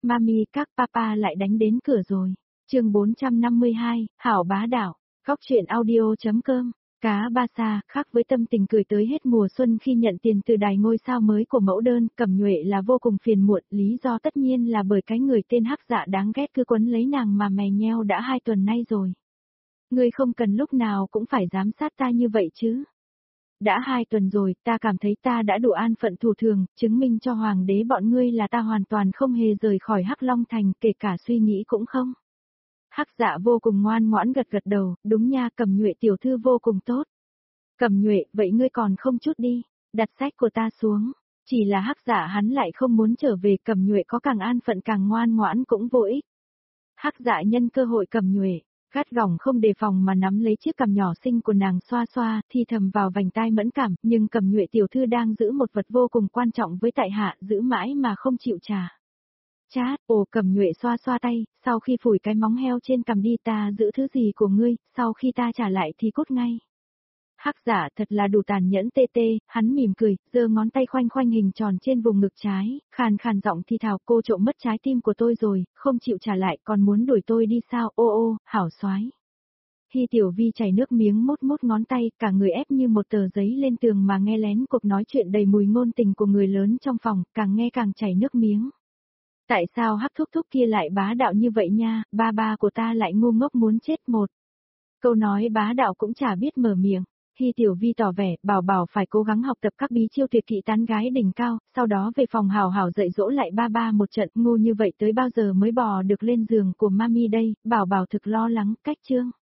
Mami các papa lại đánh đến cửa rồi. Chương 452, Hảo bá đạo. Góc truyện audio.com. Cá ba sa, khác với tâm tình cười tới hết mùa xuân khi nhận tiền từ đài ngôi sao mới của mẫu đơn, Cẩm Nhuệ là vô cùng phiền muộn, lý do tất nhiên là bởi cái người tên Hắc Dạ đáng ghét cứ quấn lấy nàng mà mè nheo đã 2 tuần nay rồi. Ngươi không cần lúc nào cũng phải giám sát ta như vậy chứ. Đã 2 tuần rồi, ta cảm thấy ta đã đủ an phận thủ thường, chứng minh cho hoàng đế bọn ngươi là ta hoàn toàn không hề rời khỏi Hắc Long Thành, kể cả suy nghĩ cũng không. Hắc Dạ vô cùng ngoan ngoãn gật gật đầu, đúng nha, Cẩm Nhuệ tiểu thư vô cùng tốt. Cẩm Nhuệ, vậy ngươi còn không chút đi, đặt sách của ta xuống. Chỉ là Hắc Dạ hắn lại không muốn trở về, Cẩm Nhuệ có càng an phận càng ngoan ngoãn cũng vô ích. Hắc Dạ nhân cơ hội Cẩm Nhuệ, gắt gỏng không đề phòng mà nắm lấy chiếc cằm nhỏ xinh của nàng xoa xoa, thì thầm vào vành tai mẫn cảm, nhưng Cẩm Nhuệ tiểu thư đang giữ một vật vô cùng quan trọng với tại hạ, giữ mãi mà không chịu trả. Chát, Cẩm Nhuệ xoa xoa tay, sau khi phủi cái móng heo trên cằm đi, ta giữ thứ gì của ngươi, sau khi ta trả lại thì cút ngay. Hắc Dạ thật là đủ tàn nhẫn tê tê, hắn mỉm cười, giơ ngón tay khoanh khoanh hình tròn trên vùng ngực trái, khàn khàn giọng thì thào, cô trộm mất trái tim của tôi rồi, không chịu trả lại, còn muốn đuổi tôi đi sao, ô, hảo soái. Hi Tiểu Vi chảy nước miếng mốt mốt ngón tay, cả người ép như một tờ giấy lên tường mà nghe lén cuộc nói chuyện đầy mùi ngôn tình của người lớn trong phòng, càng nghe càng chảy nước miếng. Tại sao Hắc thúc thúc kia lại bá đạo như vậy nha, ba của ta lại ngu ngốc muốn chết một. Câu nói bá đạo cũng chả biết mở miệng. Hi Tiểu Vi tỏ vẻ, bảo phải cố gắng học tập các bí chiêu tuyệt kỹ tán gái đỉnh cao, sau đó về phòng hào hào dạy dỗ lại ba một trận, ngu như vậy tới bao giờ mới bò được lên giường của mami đây, bảo thực lo lắng, cách chương.